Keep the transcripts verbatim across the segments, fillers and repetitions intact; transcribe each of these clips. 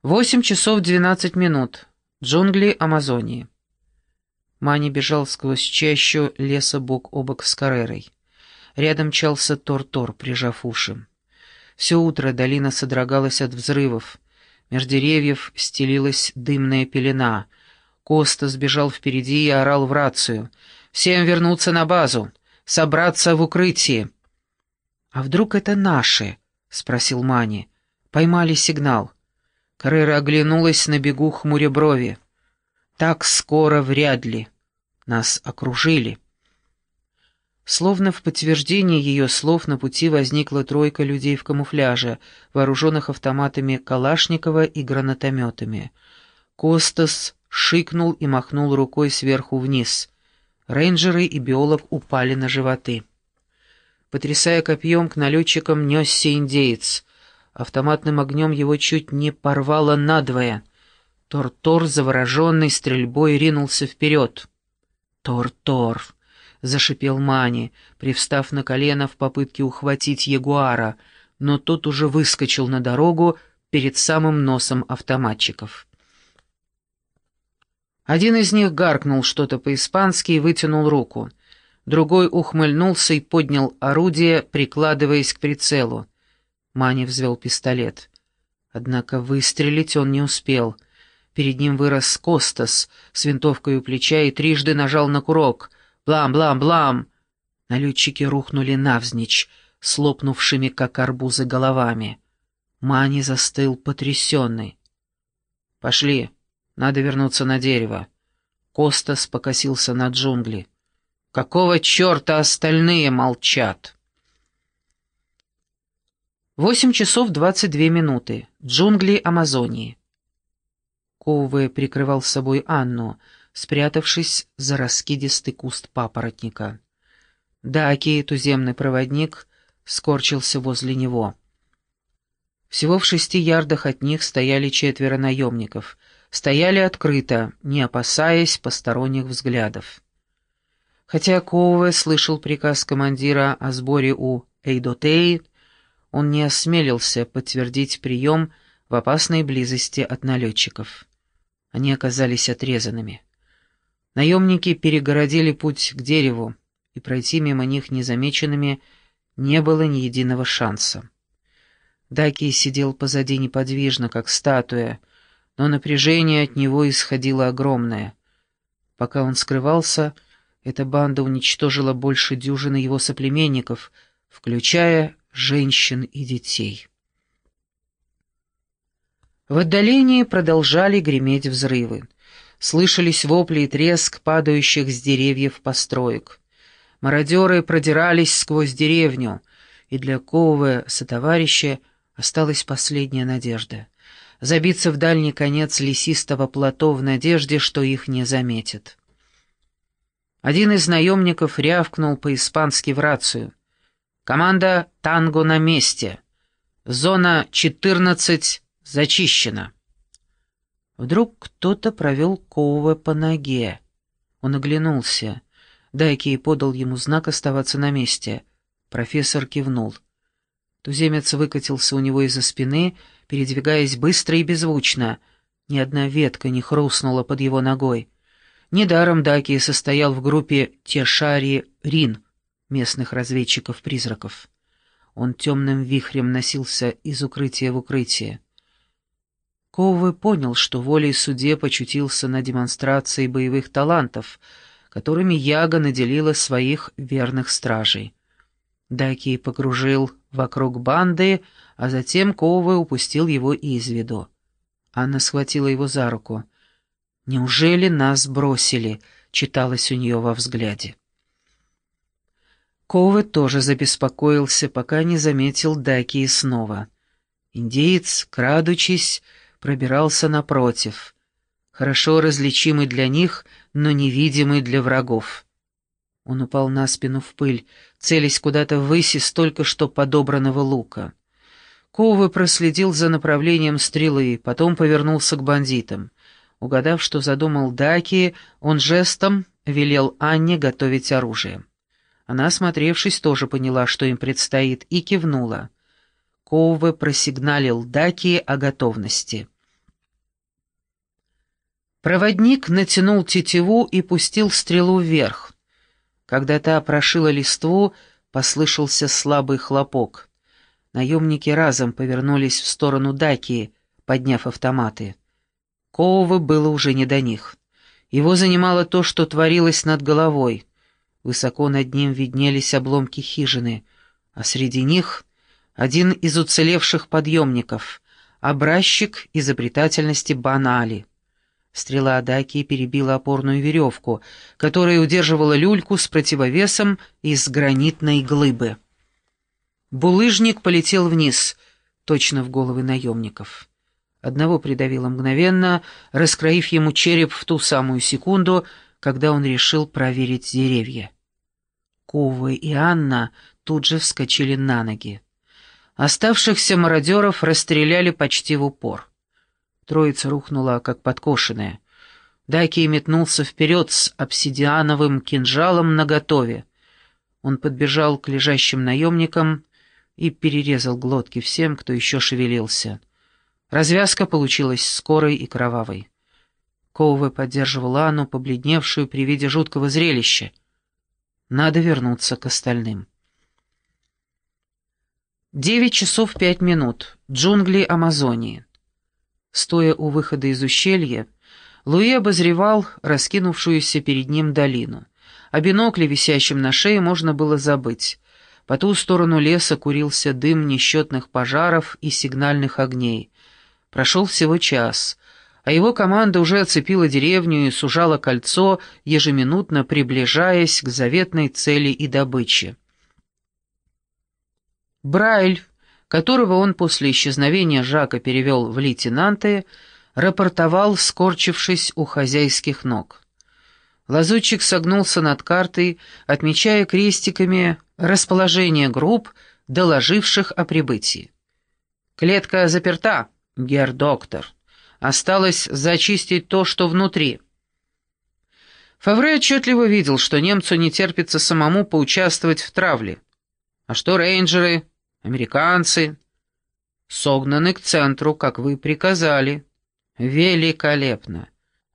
Восемь часов двенадцать минут. Джунгли Амазонии. Мани бежал сквозь чащу леса бок о бок с Каррерой. Рядом мчался Тор-Тор, прижав уши. Все утро долина содрогалась от взрывов. Меж деревьев стелилась дымная пелена. Коста сбежал впереди и орал в рацию. «Всем вернуться на базу! Собраться в укрытии!» «А вдруг это наши?» — спросил Мани. «Поймали сигнал». Каррера оглянулась на бегу, хмуря брови. «Так скоро вряд ли. Нас окружили». Словно в подтверждение ее слов на пути возникла тройка людей в камуфляже, вооруженных автоматами Калашникова и гранатометами. Костас шикнул и махнул рукой сверху вниз. Рейнджеры и биолог упали на животы. Потрясая копьем, к налетчикам несся индеец. Автоматным огнем его чуть не порвало надвое. Тор-Тор, завороженный стрельбой, ринулся вперед. «Тор-Тор!» — зашипел Мани, привстав на колено в попытке ухватить ягуара, но тот уже выскочил на дорогу перед самым носом автоматчиков. Один из них гаркнул что-то по-испански и вытянул руку. Другой ухмыльнулся и поднял орудие, прикладываясь к прицелу. Мани взвел пистолет. Однако выстрелить он не успел. Перед ним вырос Костас с винтовкой у плеча и трижды нажал на курок. Блам-блам-блам! Налетчики рухнули навзничь, слопнувшими, как арбузы, головами. Мани застыл потрясенный. «Пошли, надо вернуться на дерево». Костас покосился на джунгли. «Какого черта остальные молчат?» Восемь часов двадцать две минуты. Джунгли Амазонии. Коуве прикрывал с собой Анну, спрятавшись за раскидистый куст папоротника. Даки, туземный проводник, скорчился возле него. Всего в шести ярдах от них стояли четверо наемников. Стояли открыто, не опасаясь посторонних взглядов. Хотя Коуве слышал приказ командира о сборе у Эйдотеи, он не осмелился подтвердить прием в опасной близости от налетчиков. Они оказались отрезанными. Наемники перегородили путь к дереву, и пройти мимо них незамеченными не было ни единого шанса. Даки сидел позади неподвижно, как статуя, но напряжение от него исходило огромное. Пока он скрывался, эта банда уничтожила больше дюжины его соплеменников, включая женщин и детей. В отдалении продолжали греметь взрывы. Слышались вопли и треск падающих с деревьев построек. Мародеры продирались сквозь деревню, и для Коуве сотоварища осталась последняя надежда — забиться в дальний конец лесистого плато в надежде, что их не заметят. Один из наемников рявкнул по-испански в рацию. «Команда «Танго» на месте. Зона четырнадцать зачищена». Вдруг кто-то провел Коуве по ноге. Он оглянулся. Дайки подал ему знак оставаться на месте. Профессор кивнул. Туземец выкатился у него из-за спины, передвигаясь быстро и беззвучно. Ни одна ветка не хрустнула под его ногой. Недаром Даки состоял в группе Тешари-Рин, местных разведчиков-призраков. Он темным вихрем носился из укрытия в укрытие. Коуве понял, что волей судеб очутился на демонстрации боевых талантов, которыми Яга наделила своих верных стражей. Даки покружил вокруг банды, а затем Коуве упустил его из виду. Анна схватила его за руку. «Неужели нас бросили?» — читалось у нее во взгляде. Коуве тоже забеспокоился, пока не заметил Даки снова. Индеец, крадучись, пробирался напротив, хорошо различимый для них, но невидимый для врагов. Он упал на спину в пыль, целясь куда-то ввысь из только что подобранного лука. Коуве проследил за направлением стрелы, потом повернулся к бандитам. Угадав, что задумал Даки, он жестом велел Анне готовить оружие. Она, осмотревшись, тоже поняла, что им предстоит, и кивнула. Коуве просигналил Даки о готовности. Проводник натянул тетиву и пустил стрелу вверх. Когда та прошила листву, послышался слабый хлопок. Наемники разом повернулись в сторону Дакии, подняв автоматы. Коуве было уже не до них. Его занимало то, что творилось над головой. Высоко над ним виднелись обломки хижины, а среди них один из уцелевших подъемников, образчик изобретательности Бан-Али. Стрела Дакии перебила опорную веревку, которая удерживала люльку с противовесом из гранитной глыбы. Булыжник полетел вниз, точно в головы наемников. Одного придавило мгновенно, раскроив ему череп в ту самую секунду, когда он решил проверить деревья. Коуве и Анна тут же вскочили на ноги. Оставшихся мародеров расстреляли почти в упор. Троица рухнула, как подкошенная. Даки метнулся вперед с обсидиановым кинжалом наготове. Он подбежал к лежащим наемникам и перерезал глотки всем, кто еще шевелился. Развязка получилась скорой и кровавой. Коуве поддерживал Анну, побледневшую при виде жуткого зрелища. Надо вернуться к остальным. Девять часов пять минут. Джунгли Амазонии. Стоя у выхода из ущелья, Луи обозревал раскинувшуюся перед ним долину. О бинокле, висящем на шее, можно было забыть. По ту сторону леса курился дым несчетных пожаров и сигнальных огней. Прошел всего час, а его команда уже оцепила деревню и сужала кольцо, ежеминутно приближаясь к заветной цели и добыче. Брайль, которого он после исчезновения Жака перевел в лейтенанты, рапортовал, скорчившись у хозяйских ног. Лазутчик согнулся над картой, отмечая крестиками расположение групп, доложивших о прибытии. «Клетка заперта, герр-доктор. Осталось зачистить то, что внутри». Фавре отчетливо видел, что немцу не терпится самому поучаствовать в травле. «А что рейнджеры? Американцы?» «Согнаны к центру, как вы приказали». «Великолепно!»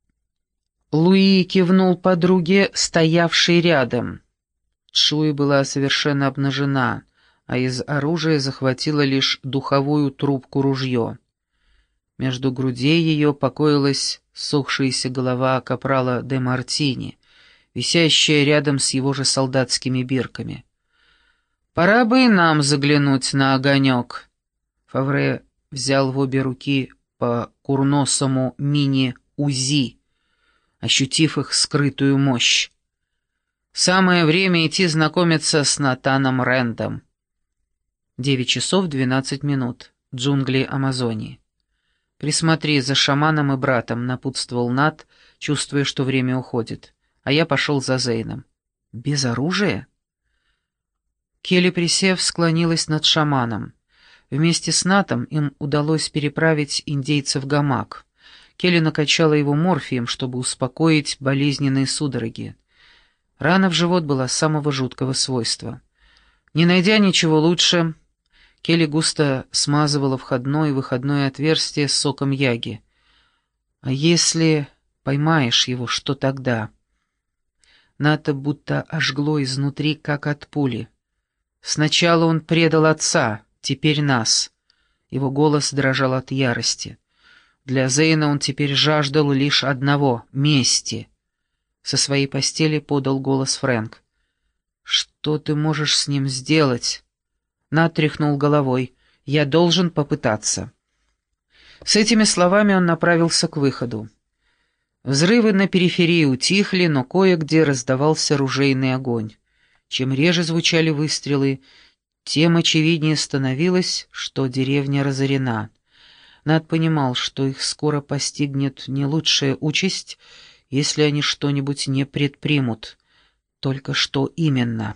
Луи кивнул подруге, стоявшей рядом. Шуи была совершенно обнажена, а из оружия захватила лишь духовую трубку-ружье. Между грудей ее покоилась сохшаяся голова капрала де Мартини, висящая рядом с его же солдатскими бирками. «Пора бы и нам заглянуть на огонек». Фавре взял в обе руки по курносому мини-УЗИ, ощутив их скрытую мощь. Самое время идти знакомиться с Натаном Рэндом. Девять часов двенадцать минут. Джунгли Амазонии. «Присмотри за шаманом и братом», — напутствовал Нат, чувствуя, что время уходит. А я пошел за Зейном. «Без оружия?» Келли, присев, склонилась над шаманом. Вместе с Натом им удалось переправить индейца в гамак. Келли накачала его морфием, чтобы успокоить болезненные судороги. Рана в живот была самого жуткого свойства. Не найдя ничего лучше, Келли густо смазывала входное и выходное отверстие с соком яги. «А если поймаешь его, что тогда?» Ната будто ожгло изнутри, как от пули. «Сначала он предал отца, теперь нас». Его голос дрожал от ярости. Для Зейна он теперь жаждал лишь одного — мести. Со своей постели подал голос Фрэнк. «Что ты можешь с ним сделать?» Нат тряхнул головой. «Я должен попытаться». С этими словами он направился к выходу. Взрывы на периферии утихли, но кое-где раздавался ружейный огонь. Чем реже звучали выстрелы, тем очевиднее становилось, что деревня разорена. Нат понимал, что их скоро постигнет не лучшая участь, если они что-нибудь не предпримут. Только что именно?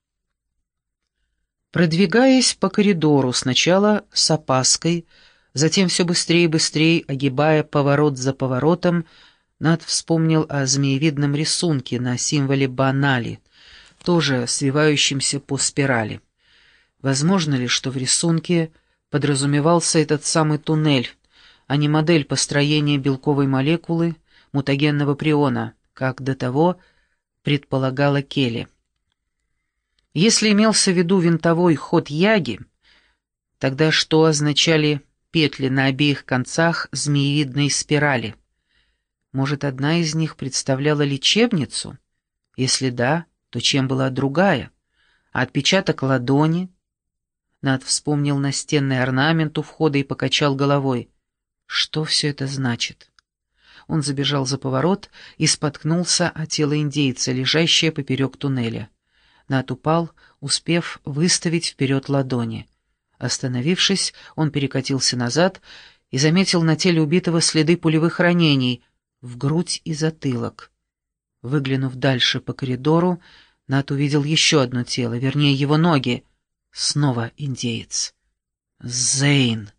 Продвигаясь по коридору, сначала с опаской, затем все быстрее и быстрее, огибая поворот за поворотом, Нат вспомнил о змеевидном рисунке на символе Бан-Али, тоже свивающемся по спирали. Возможно ли, что в рисунке подразумевался этот самый туннель, а не модель построения белковой молекулы, мутагенного приона, как до того предполагала Келли. Если имелся в виду винтовой ход Яги, тогда что означали петли на обеих концах змеевидной спирали? Может, одна из них представляла лечебницу? Если да, то чем была другая? А отпечаток ладони? Нат вспомнил настенный орнамент у входа и покачал головой. Что все это значит? Он забежал за поворот и споткнулся о тело индейца, лежащее поперек туннеля. Нат упал, успев выставить вперед ладони. Остановившись, он перекатился назад и заметил на теле убитого следы пулевых ранений в грудь и затылок. Выглянув дальше по коридору, Нат увидел еще одно тело, вернее его ноги. Снова индеец. Зейн.